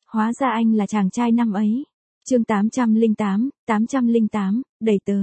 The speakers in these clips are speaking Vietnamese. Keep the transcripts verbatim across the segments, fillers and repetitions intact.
Hóa ra anh là chàng trai năm ấy. Chương tám trăm lẻ tám, tám trăm lẻ tám, đầy tớ.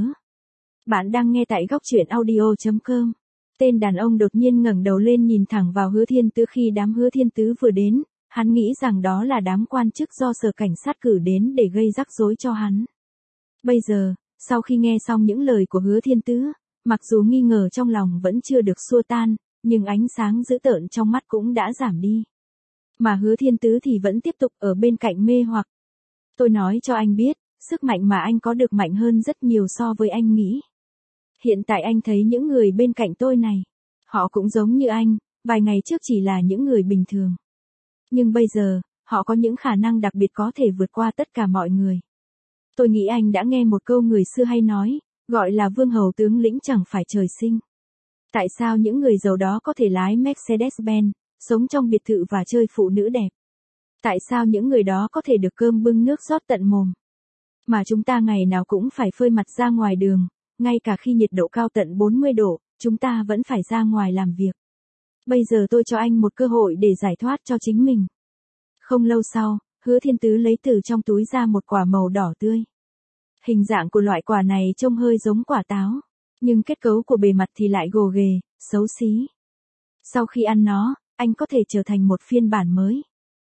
Bạn đang nghe tại góc truyện audio chấm com. Tên đàn ông đột nhiên ngẩng đầu lên nhìn thẳng vào Hứa Thiên Tứ khi đám Hứa Thiên Tứ vừa đến, hắn nghĩ rằng đó là đám quan chức do sở cảnh sát cử đến để gây rắc rối cho hắn. Bây giờ, sau khi nghe xong những lời của Hứa Thiên Tứ, mặc dù nghi ngờ trong lòng vẫn chưa được xua tan, nhưng ánh sáng dữ tợn trong mắt cũng đã giảm đi. Mà Hứa Thiên Tứ thì vẫn tiếp tục ở bên cạnh mê hoặc. Tôi nói cho anh biết, sức mạnh mà anh có được mạnh hơn rất nhiều so với anh nghĩ. Hiện tại anh thấy những người bên cạnh tôi này, họ cũng giống như anh, vài ngày trước chỉ là những người bình thường. Nhưng bây giờ, họ có những khả năng đặc biệt có thể vượt qua tất cả mọi người. Tôi nghĩ anh đã nghe một câu người xưa hay nói, gọi là vương hầu tướng lĩnh chẳng phải trời sinh. Tại sao những người giàu đó có thể lái Mercedes-Benz, sống trong biệt thự và chơi phụ nữ đẹp? Tại sao những người đó có thể được cơm bưng nước rót tận mồm? Mà chúng ta ngày nào cũng phải phơi mặt ra ngoài đường, ngay cả khi nhiệt độ cao tận bốn mươi độ, chúng ta vẫn phải ra ngoài làm việc. Bây giờ tôi cho anh một cơ hội để giải thoát cho chính mình. Không lâu sau, Hứa Thiên Tứ lấy từ trong túi ra một quả màu đỏ tươi. Hình dạng của loại quả này trông hơi giống quả táo, nhưng kết cấu của bề mặt thì lại gồ ghề, xấu xí. Sau khi ăn nó, anh có thể trở thành một phiên bản mới.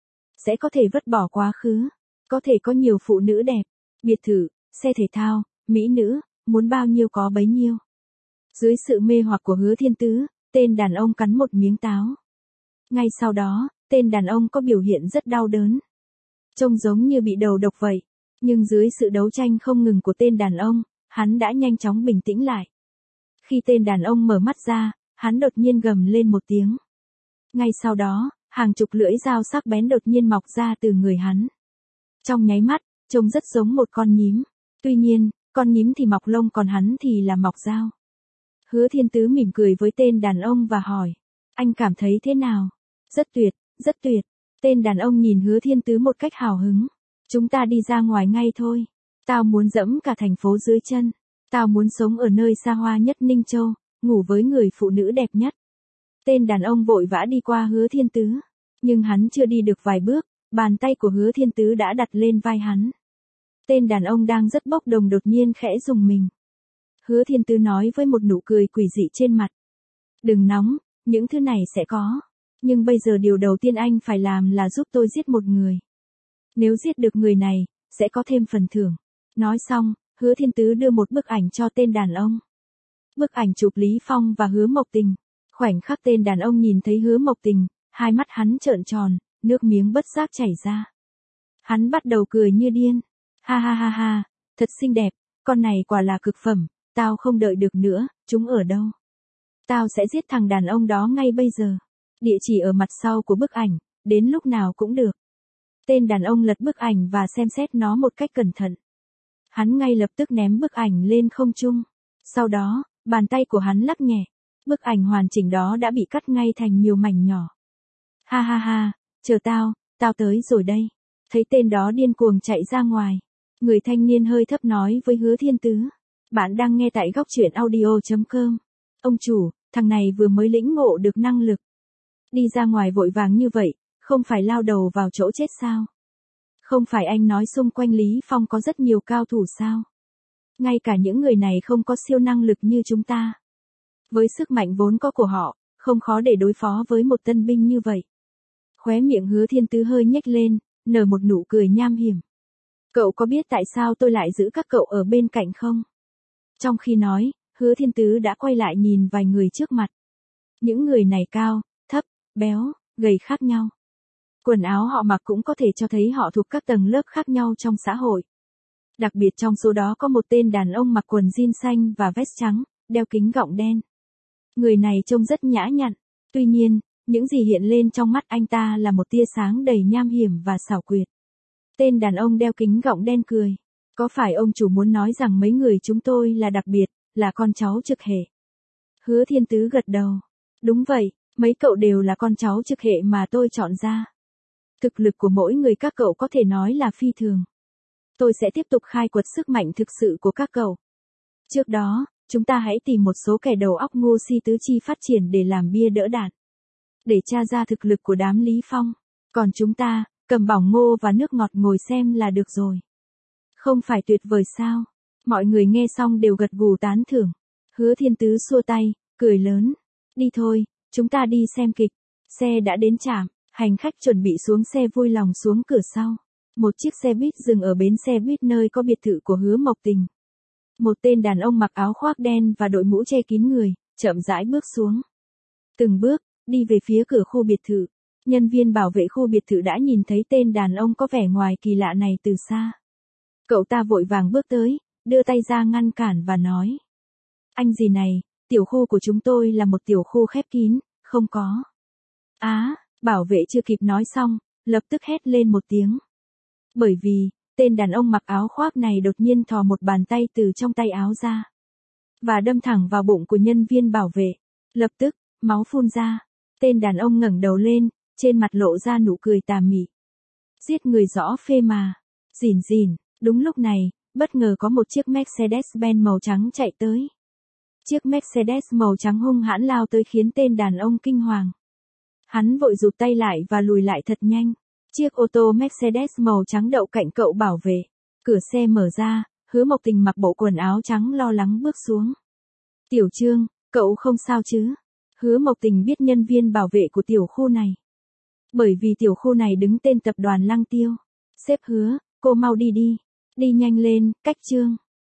Sẽ có thể vứt bỏ quá khứ, có thể có nhiều phụ nữ đẹp, biệt thự, xe thể thao, mỹ nữ, muốn bao nhiêu có bấy nhiêu. Dưới sự mê hoặc của Hứa Thiên Tứ, tên đàn ông cắn một miếng táo. Ngay sau đó, tên đàn ông có biểu hiện rất đau đớn. Trông giống như bị đầu độc vậy, nhưng dưới sự đấu tranh không ngừng của tên đàn ông, hắn đã nhanh chóng bình tĩnh lại. Khi tên đàn ông mở mắt ra, hắn đột nhiên gầm lên một tiếng. Ngay sau đó, hàng chục lưỡi dao sắc bén đột nhiên mọc ra từ người hắn. Trong nháy mắt, trông rất giống một con nhím. Tuy nhiên, con nhím thì mọc lông còn hắn thì là mọc dao. Hứa Thiên Tứ mỉm cười với tên đàn ông và hỏi. Anh cảm thấy thế nào? Rất tuyệt, rất tuyệt. Tên đàn ông nhìn Hứa Thiên Tứ một cách hào hứng. Chúng ta đi ra ngoài ngay thôi. Tao muốn dẫm cả thành phố dưới chân. Tao muốn sống ở nơi xa hoa nhất Ninh Châu, ngủ với người phụ nữ đẹp nhất. Tên đàn ông vội vã đi qua Hứa Thiên Tứ. Nhưng hắn chưa đi được vài bước, bàn tay của Hứa Thiên Tứ đã đặt lên vai hắn. Tên đàn ông đang rất bốc đồng đột nhiên khẽ rùng mình. Hứa Thiên Tứ nói với một nụ cười quỷ dị trên mặt. Đừng nóng, những thứ này sẽ có. Nhưng bây giờ điều đầu tiên anh phải làm là giúp tôi giết một người. Nếu giết được người này, sẽ có thêm phần thưởng. Nói xong, Hứa Thiên Tứ đưa một bức ảnh cho tên đàn ông. Bức ảnh chụp Lý Phong và Hứa Mộc Tình. Khoảnh khắc tên đàn ông nhìn thấy Hứa Mộc Tình, hai mắt hắn trợn tròn, nước miếng bất giác chảy ra. Hắn bắt đầu cười như điên. Ha ha ha ha, thật xinh đẹp, con này quả là cực phẩm, tao không đợi được nữa, chúng ở đâu? Tao sẽ giết thằng đàn ông đó ngay bây giờ. Địa chỉ ở mặt sau của bức ảnh, đến lúc nào cũng được. Tên đàn ông lật bức ảnh và xem xét nó một cách cẩn thận. Hắn ngay lập tức ném bức ảnh lên không trung. Sau đó, bàn tay của hắn lắc nhẹ. Bức ảnh hoàn chỉnh đó đã bị cắt ngay thành nhiều mảnh nhỏ. Ha ha ha, chờ tao, tao tới rồi đây. Thấy tên đó điên cuồng chạy ra ngoài. Người thanh niên hơi thấp nói với Hứa Thiên Tứ. Bạn đang nghe tại góc truyện audio chấm com. Ông chủ, thằng này vừa mới lĩnh ngộ được năng lực. Đi ra ngoài vội vàng như vậy, không phải lao đầu vào chỗ chết sao? Không phải anh nói xung quanh Lý Phong có rất nhiều cao thủ sao? Ngay cả những người này không có siêu năng lực như chúng ta. Với sức mạnh vốn có của họ, không khó để đối phó với một tân binh như vậy. Khóe miệng Hứa Thiên Tứ hơi nhếch lên, nở một nụ cười nham hiểm. Cậu có biết tại sao tôi lại giữ các cậu ở bên cạnh không? Trong khi nói, Hứa Thiên Tứ đã quay lại nhìn vài người trước mặt. Những người này cao, thấp, béo, gầy khác nhau. Quần áo họ mặc cũng có thể cho thấy họ thuộc các tầng lớp khác nhau trong xã hội. Đặc biệt trong số đó có một tên đàn ông mặc quần jean xanh và vest trắng, đeo kính gọng đen. Người này trông rất nhã nhặn. Tuy nhiên, những gì hiện lên trong mắt anh ta là một tia sáng đầy nham hiểm và xảo quyệt. Tên đàn ông đeo kính gọng đen cười. Có phải ông chủ muốn nói rằng mấy người chúng tôi là đặc biệt, là con cháu trực hệ? Hứa Thiên Tứ gật đầu. Đúng vậy, mấy cậu đều là con cháu trực hệ mà tôi chọn ra. Thực lực của mỗi người các cậu có thể nói là phi thường. Tôi sẽ tiếp tục khai quật sức mạnh thực sự của các cậu. Trước đó, chúng ta hãy tìm một số kẻ đầu óc ngu si tứ chi phát triển để làm bia đỡ đạn. Để tra ra thực lực của đám Lý Phong. Còn chúng ta, cầm bỏng ngô và nước ngọt ngồi xem là được rồi. Không phải tuyệt vời sao? Mọi người nghe xong đều gật gù tán thưởng. Hứa Thiên Tứ xua tay, cười lớn. Đi thôi, chúng ta đi xem kịch. Xe đã đến trạm, hành khách chuẩn bị xuống xe vui lòng xuống cửa sau. Một chiếc xe buýt dừng ở bến xe buýt nơi có biệt thự của Hứa Mộc Tình. Một tên đàn ông mặc áo khoác đen và đội mũ che kín người, chậm rãi bước xuống. Từng bước, đi về phía cửa khu biệt thự. Nhân viên bảo vệ khu biệt thự đã nhìn thấy tên đàn ông có vẻ ngoài kỳ lạ này từ xa. Cậu ta vội vàng bước tới, đưa tay ra ngăn cản và nói. Anh gì này, tiểu khu của chúng tôi là một tiểu khu khép kín, không có. Á, bảo vệ chưa kịp nói xong, lập tức hét lên một tiếng. Bởi vì, tên đàn ông mặc áo khoác này đột nhiên thò một bàn tay từ trong tay áo ra. Và đâm thẳng vào bụng của nhân viên bảo vệ. Lập tức, máu phun ra. Tên đàn ông ngẩng đầu lên, trên mặt lộ ra nụ cười tà mị. Giết người rõ phê mà. Rỉn rỉn, đúng lúc này, bất ngờ có một chiếc Mercedes-Benz màu trắng chạy tới. Chiếc Mercedes màu trắng hung hãn lao tới khiến tên đàn ông kinh hoàng. Hắn vội rụt tay lại và lùi lại thật nhanh. Chiếc ô tô Mercedes màu trắng đậu cạnh cậu bảo vệ. Cửa xe mở ra, Hứa Mộc Tình mặc bộ quần áo trắng lo lắng bước xuống. Tiểu Trương, cậu không sao chứ? Hứa Mộc Tình biết nhân viên bảo vệ của tiểu khu này. Bởi vì tiểu khu này đứng tên tập đoàn Lăng Tiêu. Sếp Hứa, cô mau đi đi. Đi nhanh lên, cách Trương.